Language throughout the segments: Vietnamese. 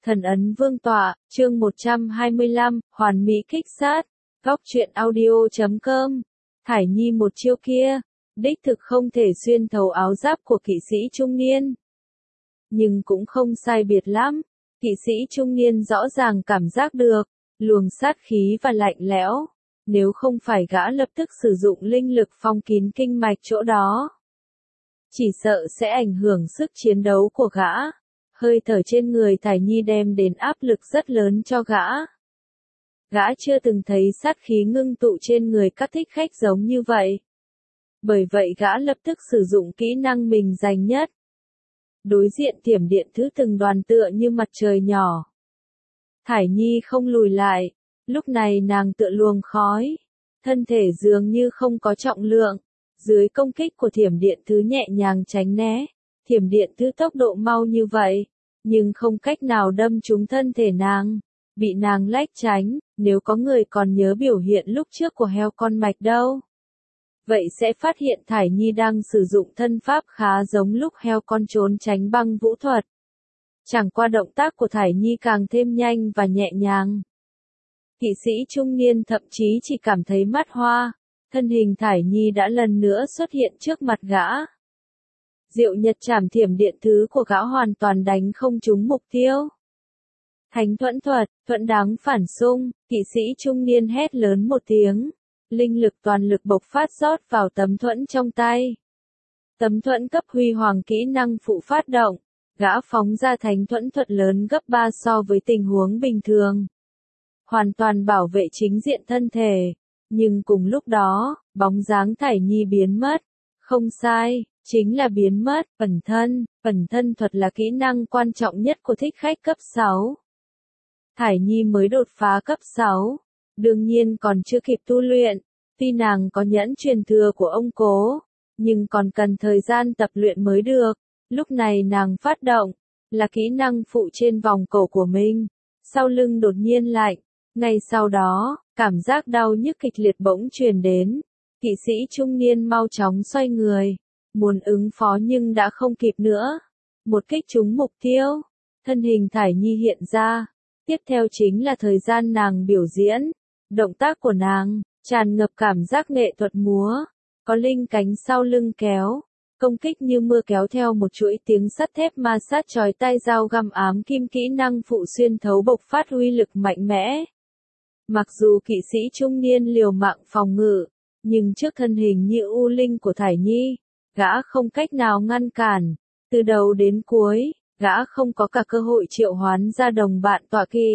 Thần ấn vương tọa, chương 125, hoàn mỹ kích sát. Góc truyện audio.com. Thải Nhi một chiêu kia, đích thực không thể xuyên thấu áo giáp của kỵ sĩ trung niên. Nhưng cũng không sai biệt lắm, kỵ sĩ trung niên rõ ràng cảm giác được, luồng sát khí và lạnh lẽo. Nếu không phải gã lập tức sử dụng linh lực phong kín kinh mạch chỗ đó, chỉ sợ sẽ ảnh hưởng sức chiến đấu của gã. Hơi thở trên người Thải Nhi đem đến áp lực rất lớn cho gã. Gã chưa từng thấy sát khí ngưng tụ trên người các thích khách giống như vậy. Bởi vậy gã lập tức sử dụng kỹ năng mình dành nhất. Đối diện thiểm điện thứ từng đoàn tựa như mặt trời nhỏ. Thải Nhi không lùi lại, lúc này nàng tựa luồng khói. Thân thể dường như không có trọng lượng. Dưới công kích của thiểm điện thứ nhẹ nhàng tránh né. Thiểm điện thứ tốc độ mau như vậy, nhưng không cách nào đâm trúng thân thể nàng, bị nàng lách tránh. Nếu có người còn nhớ biểu hiện lúc trước của heo con mạch đâu, vậy sẽ phát hiện Thải Nhi đang sử dụng thân pháp khá giống lúc heo con trốn tránh băng vũ thuật. Chẳng qua động tác của Thải Nhi càng thêm nhanh và nhẹ nhàng. Kỵ sĩ trung niên thậm chí chỉ cảm thấy mắt hoa, thân hình Thải Nhi đã lần nữa xuất hiện trước mặt gã. Diệu nhật trảm thiểm điện thứ của gã hoàn toàn đánh không trúng mục tiêu. Thánh thuẫn thuật, thuẫn đáng phản xung, kỵ sĩ trung niên hét lớn một tiếng. Linh lực toàn lực bộc phát rót vào tấm thuẫn trong tay. Tấm thuẫn cấp huy hoàng kỹ năng phụ phát động. Gã phóng ra thánh thuẫn thuật lớn gấp 3 so với tình huống bình thường. Hoàn toàn bảo vệ chính diện thân thể. Nhưng cùng lúc đó, bóng dáng Thải Nhi biến mất. Không sai, chính là biến mất. Ẩn thân thuật là kỹ năng quan trọng nhất của thích khách cấp 6. Thải Nhi mới đột phá cấp 6, đương nhiên còn chưa kịp tu luyện. Tuy nàng có nhẫn truyền thừa của ông cố, nhưng còn cần thời gian tập luyện mới được. Lúc này nàng phát động, là kỹ năng phụ trên vòng cổ của mình. Sau lưng đột nhiên lạnh, ngay sau đó, cảm giác đau nhức kịch liệt bỗng truyền đến. Kỵ sĩ trung niên mau chóng xoay người, muốn ứng phó nhưng đã không kịp nữa. Một kích trúng mục tiêu, thân hình Thải Nhi hiện ra. Tiếp theo chính là thời gian nàng biểu diễn. Động tác của nàng tràn ngập cảm giác nghệ thuật múa, có linh cánh sau lưng kéo, công kích như mưa kéo theo một chuỗi tiếng sắt thép ma sát chói tai, dao găm ám kim kỹ năng phụ xuyên thấu bộc phát uy lực mạnh mẽ. Mặc dù kỵ sĩ trung niên liều mạng phòng ngự, nhưng trước thân hình như u linh của Thải Nhi, gã không cách nào ngăn cản. Từ đầu đến cuối, gã không có cả cơ hội triệu hoán ra đồng bạn tọa kỵ.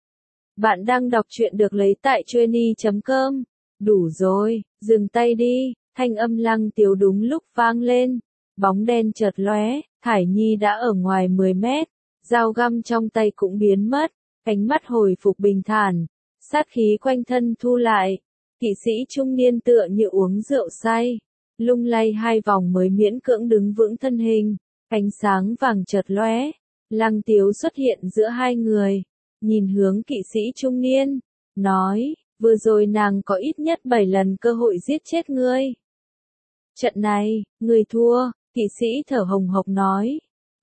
Bạn đang đọc truyện được lấy tại Truyeni.com. Đủ rồi, dừng tay đi. Thanh âm Lăng Tiếu đúng lúc vang lên. Bóng đen chợt lóe, Thải Nhi đã ở ngoài 10 mét. Dao găm trong tay cũng biến mất. Ánh mắt hồi phục bình thản. Sát khí quanh thân thu lại. Kỵ sĩ trung niên tựa như uống rượu say. Lung lay 2 vòng mới miễn cưỡng đứng vững thân hình. Ánh sáng vàng chợt lóe. Lăng Tiếu xuất hiện giữa hai người. Nhìn hướng kỵ sĩ trung niên. Nói, vừa rồi nàng có ít nhất 7 lần cơ hội giết chết ngươi. Trận này, ngươi thua, kỵ sĩ thở hồng hộc nói.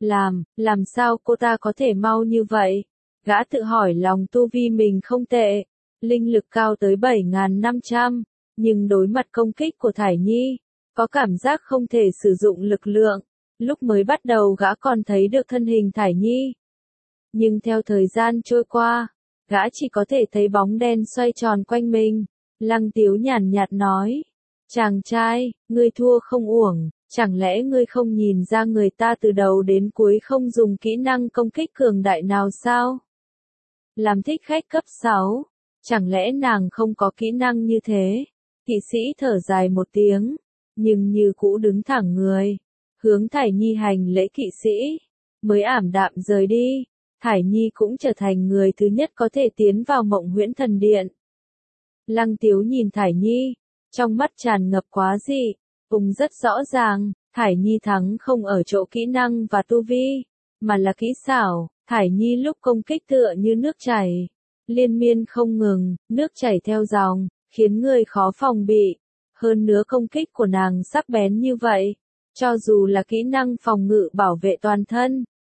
Làm sao cô ta có thể mau như vậy? Gã tự hỏi lòng tu vi mình không tệ. Linh lực cao tới 7.500. Nhưng đối mặt công kích của Thải Nhi, có cảm giác không thể sử dụng lực lượng. Lúc mới bắt đầu gã còn thấy được thân hình Thải Nhi. Nhưng theo thời gian trôi qua, gã chỉ có thể thấy bóng đen xoay tròn quanh mình. Lăng Tiếu nhàn nhạt nói. Chàng trai, ngươi thua không uổng, chẳng lẽ ngươi không nhìn ra người ta từ đầu đến cuối không dùng kỹ năng công kích cường đại nào sao? Làm thích khách cấp 6, chẳng lẽ nàng không có kỹ năng như thế? Kỵ sĩ thở dài một tiếng, nhưng như cũ đứng thẳng người. Hướng Thải Nhi hành lễ kỵ sĩ, mới ảm đạm rời đi. Thải Nhi cũng trở thành người thứ nhất có thể tiến vào Mộng Huyễn Thần Điện. Lăng Tiếu nhìn Thải Nhi, trong mắt tràn ngập quá dị, cũng rất rõ ràng, Thải Nhi thắng không ở chỗ kỹ năng và tu vi, mà là kỹ xảo. Thải Nhi lúc công kích tựa như nước chảy, liên miên không ngừng, nước chảy theo dòng, khiến người khó phòng bị. Hơn nữa công kích của nàng sắc bén như vậy. Cho dù là kỹ năng phòng ngự bảo vệ toàn thân,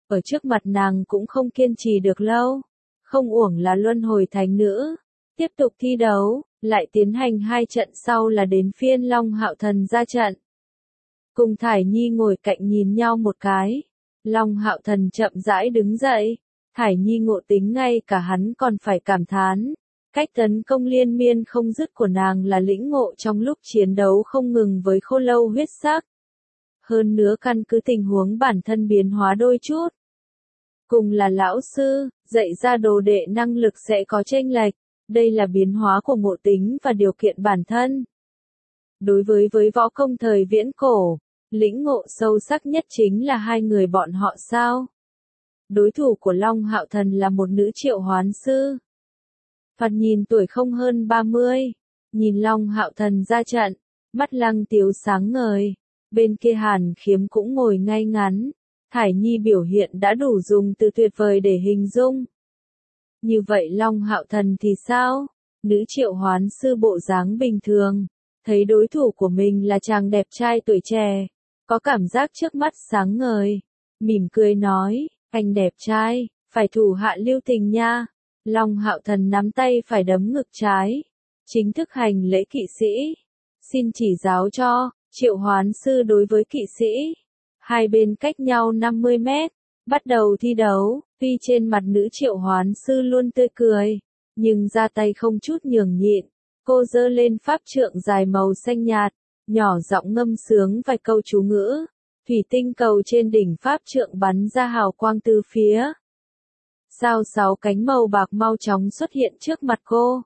ở trước mặt nàng cũng không kiên trì được lâu. Không uổng là luân hồi thánh nữ. Tiếp tục thi đấu, lại tiến hành 2 trận sau là đến phiên Long Hạo Thần ra trận. Cùng Thải Nhi ngồi cạnh nhìn nhau một cái. Long Hạo Thần chậm rãi đứng dậy. Thải Nhi ngộ tính ngay cả hắn còn phải cảm thán. Cách tấn công liên miên không dứt của nàng là lĩnh ngộ trong lúc chiến đấu không ngừng với khô lâu huyết sắc. Hơn nữa căn cứ tình huống bản thân biến hóa đôi chút. Cùng là lão sư, dạy ra đồ đệ năng lực sẽ có chênh lệch. Đây là biến hóa của ngộ tính và điều kiện bản thân. Đối với võ công thời viễn cổ, lĩnh ngộ sâu sắc nhất chính là 2 người bọn họ sao. Đối thủ của Long Hạo Thần là một nữ triệu hoán sư. Phạt nhìn tuổi không hơn 30, nhìn Long Hạo Thần ra trận, mắt Lăng Tiếu sáng ngời, bên kia Hàn Khiếm cũng ngồi ngay ngắn. Thải Nhi biểu hiện đã đủ dùng từ tuyệt vời để hình dung. Như vậy Long Hạo Thần thì sao? Nữ triệu hoán sư bộ dáng bình thường, thấy đối thủ của mình là chàng đẹp trai tuổi trẻ, có cảm giác trước mắt sáng ngời, mỉm cười nói, anh đẹp trai, phải thủ hạ lưu tình nha. Long Hạo Thần nắm tay phải đấm ngực trái, chính thức hành lễ kỵ sĩ. Xin chỉ giáo cho, triệu hoán sư đối với kỵ sĩ. Hai bên cách nhau 50 mét, bắt đầu thi đấu, tuy trên mặt nữ triệu hoán sư luôn tươi cười, nhưng ra tay không chút nhường nhịn. Cô giơ lên pháp trượng dài màu xanh nhạt, nhỏ giọng ngâm sướng vài câu chú ngữ. Thủy tinh cầu trên đỉnh pháp trượng bắn ra hào quang từ phía. Sao 6 cánh màu bạc mau chóng xuất hiện trước mặt cô.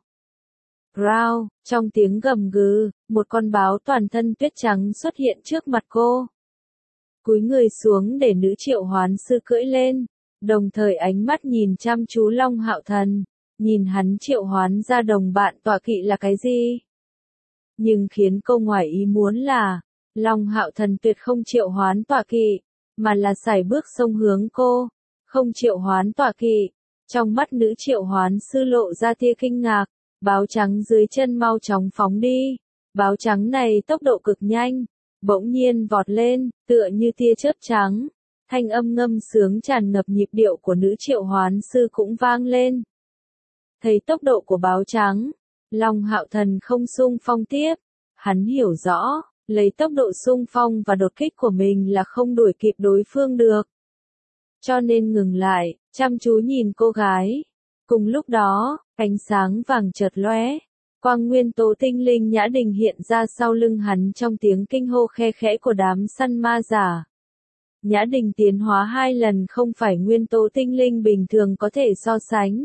Rao, trong tiếng gầm gừ, một con báo toàn thân tuyết trắng xuất hiện trước mặt cô. Cúi người xuống để nữ triệu hoán sư cưỡi lên, đồng thời ánh mắt nhìn chăm chú Long Hạo Thần, nhìn hắn triệu hoán ra đồng bạn tọa kỵ là cái gì. Nhưng khiến cô ngoài ý muốn là, Long Hạo Thần tuyệt không triệu hoán tọa kỵ, mà là sải bước xông hướng cô, không triệu hoán tọa kỵ. Trong mắt nữ triệu hoán sư lộ ra tia kinh ngạc, báo trắng dưới chân mau chóng phóng đi. Báo trắng này tốc độ cực nhanh, bỗng nhiên vọt lên, tựa như tia chớp trắng. Thanh âm ngâm sướng tràn ngập nhịp điệu của nữ triệu hoán sư cũng vang lên. Thấy tốc độ của báo trắng, Long Hạo Thần không xung phong tiếp. Hắn hiểu rõ, lấy tốc độ xung phong và đột kích của mình là không đuổi kịp đối phương được. Cho nên ngừng lại, chăm chú nhìn cô gái. Cùng lúc đó, ánh sáng vàng chợt lóe, quang nguyên tố tinh linh Nhã Đình hiện ra sau lưng hắn trong tiếng kinh hô khe khẽ của đám săn ma giả. Nhã Đình tiến hóa 2 lần không phải nguyên tố tinh linh bình thường có thể so sánh.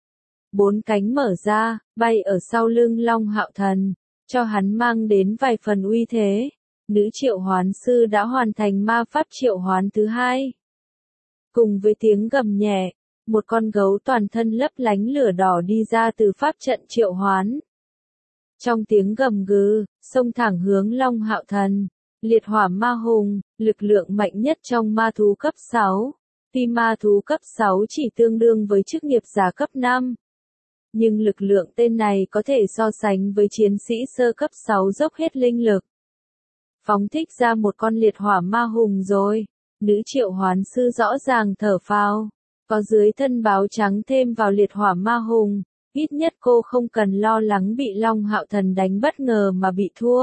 4 cánh mở ra, bay ở sau lưng Long Hạo Thần, cho hắn mang đến vài phần uy thế. Nữ triệu hoán sư đã hoàn thành ma pháp triệu hoán thứ 2. Cùng với tiếng gầm nhẹ, một con gấu toàn thân lấp lánh lửa đỏ đi ra từ pháp trận triệu hoán. Trong tiếng gầm gừ, xông thẳng hướng Long Hạo Thần. Liệt hỏa ma hùng, lực lượng mạnh nhất trong ma thú cấp 6. Tuy ma thú cấp 6 chỉ tương đương với chức nghiệp giả cấp 5. Nhưng lực lượng tên này có thể so sánh với chiến sĩ sơ cấp 6 dốc hết linh lực. Phóng thích ra một con liệt hỏa ma hùng rồi. Nữ triệu hoán sư rõ ràng thở phào. Có dưới thân báo trắng thêm vào liệt hỏa ma hùng, ít nhất cô không cần lo lắng bị Long Hạo Thần đánh bất ngờ mà bị thua.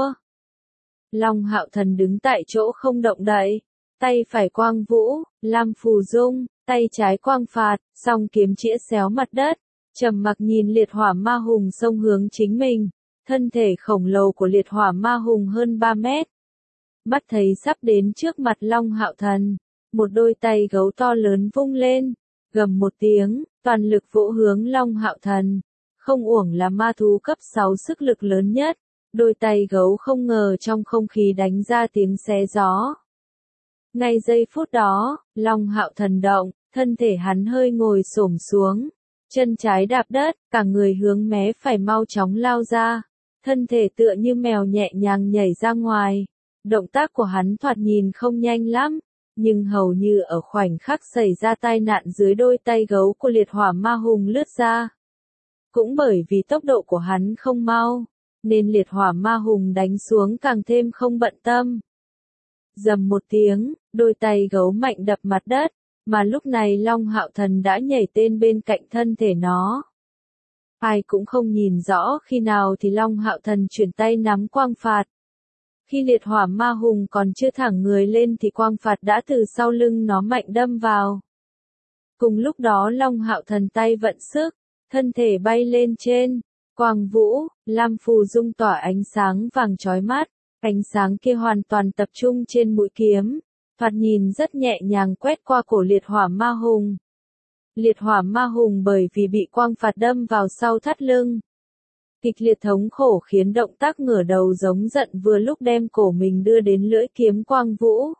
Long Hạo Thần đứng tại chỗ không động đậy, tay phải quang vũ, lam phù dung, tay trái quang phạt, song kiếm chĩa xéo mặt đất, trầm mặc nhìn liệt hỏa ma hùng xông hướng chính mình. Thân thể khổng lồ của liệt hỏa ma hùng hơn 3 mét. Mắt thấy sắp đến trước mặt Long Hạo Thần, một đôi tay gấu to lớn vung lên, gầm một tiếng, toàn lực vỗ hướng Long Hạo Thần. Không uổng là ma thú cấp 6 sức lực lớn nhất, đôi tay gấu không ngờ trong không khí đánh ra tiếng xé gió. Ngay giây phút đó, Long Hạo Thần động, thân thể hắn hơi ngồi xổm xuống, chân trái đạp đất, cả người hướng mé phải mau chóng lao ra, thân thể tựa như mèo nhẹ nhàng nhảy ra ngoài. Động tác của hắn thoạt nhìn không nhanh lắm, nhưng hầu như ở khoảnh khắc xảy ra tai nạn dưới đôi tay gấu của liệt hỏa ma hùng lướt ra. Cũng bởi vì tốc độ của hắn không mau, nên liệt hỏa ma hùng đánh xuống càng thêm không bận tâm. Rầm một tiếng, đôi tay gấu mạnh đập mặt đất, mà lúc này Long Hạo Thần đã nhảy tên bên cạnh thân thể nó. Ai cũng không nhìn rõ khi nào thì Long Hạo Thần chuyển tay nắm quang phạt. Khi liệt hỏa ma hùng còn chưa thẳng người lên thì quang phạt đã từ sau lưng nó mạnh đâm vào. Cùng lúc đó Long Hạo Thần tay vận sức, thân thể bay lên trên, quang vũ, lam phù dung tỏa ánh sáng vàng chói mắt, ánh sáng kia hoàn toàn tập trung trên mũi kiếm, thoạt nhìn rất nhẹ nhàng quét qua cổ liệt hỏa ma hùng. Liệt hỏa ma hùng bởi vì bị quang phạt đâm vào sau thắt lưng. Kịch liệt thống khổ khiến động tác ngửa đầu giống giận vừa lúc đem cổ mình đưa đến lưỡi kiếm quang vũ.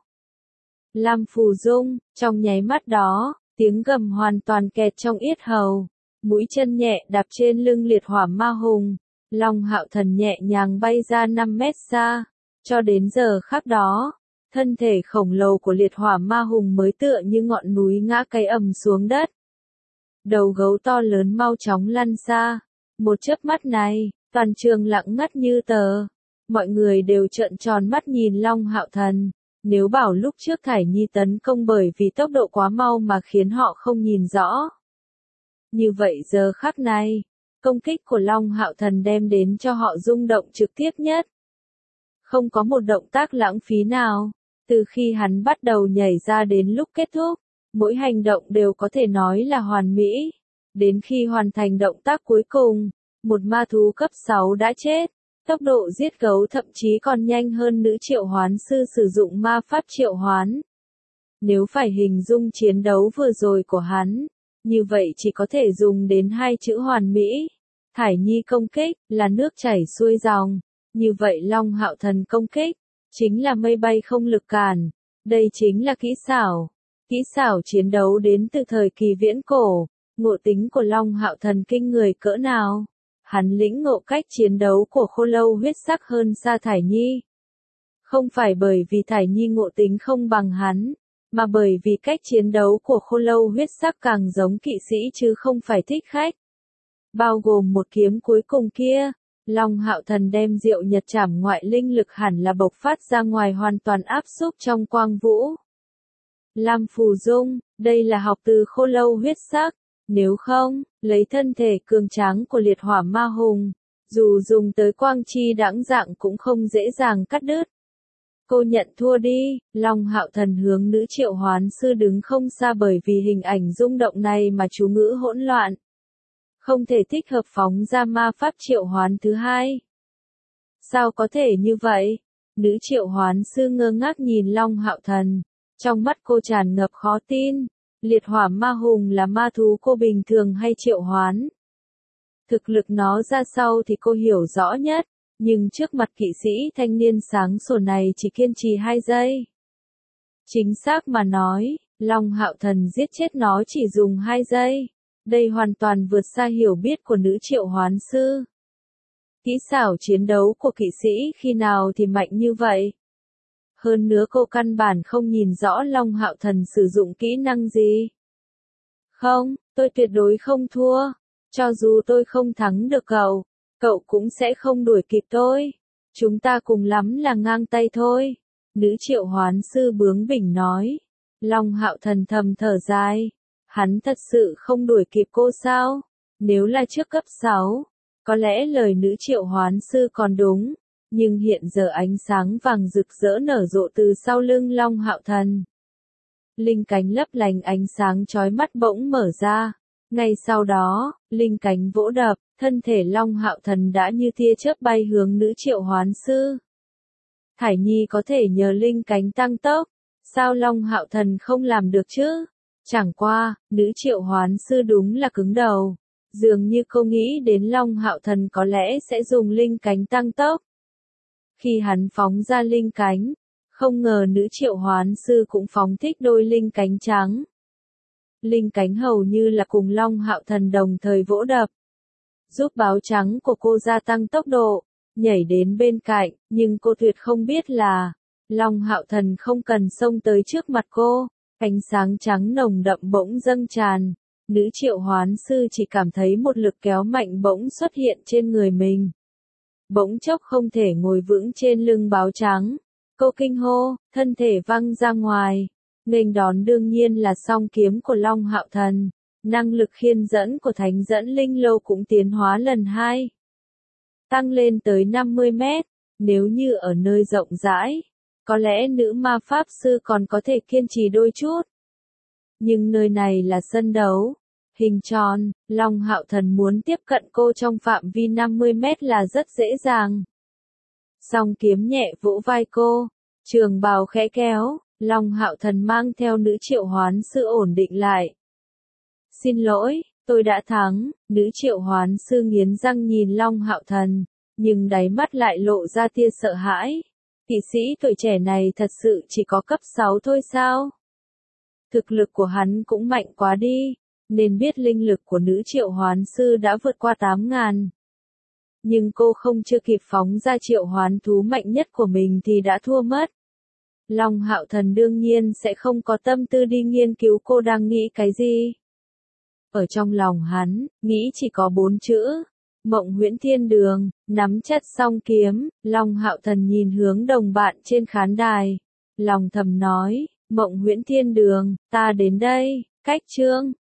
Lam phù dung, trong nháy mắt đó, tiếng gầm hoàn toàn kẹt trong yết hầu. Mũi chân nhẹ đạp trên lưng liệt hỏa ma hùng. Long Hạo Thần nhẹ nhàng bay ra 5 mét xa. Cho đến giờ khắc đó, thân thể khổng lồ của liệt hỏa ma hùng mới tựa như ngọn núi ngã cái ầm xuống đất. Đầu gấu to lớn mau chóng lăn xa. Một chớp mắt này, toàn trường lặng ngắt như tờ. Mọi người đều trợn tròn mắt nhìn Long Hạo Thần. Nếu bảo lúc trước Thải Nhi tấn công bởi vì tốc độ quá mau mà khiến họ không nhìn rõ. Như vậy giờ khắc này, công kích của Long Hạo Thần đem đến cho họ rung động trực tiếp nhất. Không có một động tác lãng phí nào. Từ khi hắn bắt đầu nhảy ra đến lúc kết thúc, mỗi hành động đều có thể nói là hoàn mỹ. Đến khi hoàn thành động tác cuối cùng, một ma thú cấp 6 đã chết. Tốc độ giết gấu thậm chí còn nhanh hơn nữ triệu hoán sư sử dụng ma pháp triệu hoán. Nếu phải hình dung chiến đấu vừa rồi của hắn, như vậy chỉ có thể dùng đến hai chữ hoàn mỹ. Thải Nhi công kích là nước chảy xuôi dòng, như vậy Long Hạo Thần công kích chính là mây bay không lực cản. Đây chính là kỹ xảo. Kỹ xảo chiến đấu đến từ thời kỳ viễn cổ. Ngộ tính của Long Hạo Thần kinh người cỡ nào? Hắn lĩnh ngộ cách chiến đấu của khô lâu huyết sắc hơn xa Thải Nhi. Không phải bởi vì Thải Nhi ngộ tính không bằng hắn, mà bởi vì cách chiến đấu của khô lâu huyết sắc càng giống kỵ sĩ chứ không phải thích khách. Bao gồm một kiếm cuối cùng kia, Long Hạo Thần đem Diệu Nhật Trảm ngoại linh lực hẳn là bộc phát ra ngoài hoàn toàn áp xúc trong quang vũ. Lam phù dung, đây là học từ khô lâu huyết sắc. Nếu không, lấy thân thể cường tráng của liệt hỏa ma hùng, dù dùng tới quang chi đãng dạng cũng không dễ dàng cắt đứt. Cô nhận thua đi, Long Hạo Thần hướng nữ triệu hoán sư đứng không xa bởi vì hình ảnh rung động này mà chú ngữ hỗn loạn. Không thể thích hợp phóng ra ma pháp triệu hoán thứ hai. Sao có thể như vậy? Nữ triệu hoán sư ngơ ngác nhìn Long Hạo Thần, trong mắt cô tràn ngập khó tin. Liệt hỏa ma hùng là ma thú cô bình thường hay triệu hoán? Thực lực nó ra sao thì cô hiểu rõ nhất, nhưng trước mặt kỵ sĩ thanh niên sáng sủa này chỉ kiên trì 2 giây. Chính xác mà nói, Long Hạo Thần giết chết nó chỉ dùng 2 giây. Đây hoàn toàn vượt xa hiểu biết của nữ triệu hoán sư. Kỹ xảo chiến đấu của kỵ sĩ khi nào thì mạnh như vậy? Hơn nữa cô căn bản không nhìn rõ Long Hạo Thần sử dụng kỹ năng gì. Không, tôi tuyệt đối không thua. Cho dù tôi không thắng được cậu cũng sẽ không đuổi kịp tôi. Chúng ta cùng lắm là ngang tay thôi. Nữ triệu hoán sư bướng bỉnh nói. Long Hạo Thần thầm thở dài. Hắn thật sự không đuổi kịp cô sao? Nếu là trước cấp 6, có lẽ lời nữ triệu hoán sư còn đúng. Nhưng hiện giờ ánh sáng vàng rực rỡ nở rộ từ sau lưng Long Hạo Thần. Linh cánh lấp lánh ánh sáng chói mắt bỗng mở ra. Ngay sau đó, linh cánh vỗ đập, thân thể Long Hạo Thần đã như tia chớp bay hướng nữ triệu hoán sư. Thải Nhi có thể nhờ linh cánh tăng tốc, sao Long Hạo Thần không làm được chứ? Chẳng qua, nữ triệu hoán sư đúng là cứng đầu. Dường như cô nghĩ đến Long Hạo Thần có lẽ sẽ dùng linh cánh tăng tốc. Khi hắn phóng ra linh cánh, không ngờ nữ triệu hoán sư cũng phóng thích đôi linh cánh trắng. Linh cánh hầu như là cùng Long Hạo Thần đồng thời vỗ đập, giúp báo trắng của cô gia tăng tốc độ, nhảy đến bên cạnh, nhưng cô tuyệt không biết là, Long Hạo Thần không cần xông tới trước mặt cô, ánh sáng trắng nồng đậm bỗng dâng tràn, nữ triệu hoán sư chỉ cảm thấy một lực kéo mạnh bỗng xuất hiện trên người mình. Bỗng chốc không thể ngồi vững trên lưng báo trắng, cô kinh hô, thân thể văng ra ngoài. Nghênh đón đương nhiên là song kiếm của Long Hạo Thần, năng lực khiên dẫn của Thánh dẫn linh lô cũng tiến hóa lần 2. Tăng lên tới 50 mét, nếu như ở nơi rộng rãi, có lẽ nữ ma pháp sư còn có thể kiên trì đôi chút. Nhưng nơi này là sân đấu, hình tròn, Long Hạo Thần muốn tiếp cận cô trong phạm vi 50 mét là rất dễ dàng. Song kiếm nhẹ vỗ vai cô, trường bào khẽ kéo, Long Hạo Thần mang theo nữ triệu hoán sư ổn định lại. Xin lỗi, tôi đã thắng, nữ triệu hoán sư nghiến răng nhìn Long Hạo Thần, nhưng đáy mắt lại lộ ra tia sợ hãi. Kỵ sĩ tuổi trẻ này thật sự chỉ có cấp 6 thôi sao? Thực lực của hắn cũng mạnh quá đi, nên biết linh lực của nữ triệu hoán sư đã vượt qua 8.000. Nhưng cô không chưa kịp phóng ra triệu hoán thú mạnh nhất của mình thì đã thua mất. Long Hạo Thần đương nhiên sẽ không có tâm tư đi nghiên cứu cô đang nghĩ cái gì. Ở trong lòng hắn, nghĩ chỉ có 4 chữ. Mộng Huyễn Thiên Đường, nắm chặt song kiếm, Long Hạo Thần nhìn hướng đồng bạn trên khán đài. Lòng thầm nói, Mộng Huyễn Thiên Đường, ta đến đây, cách chương.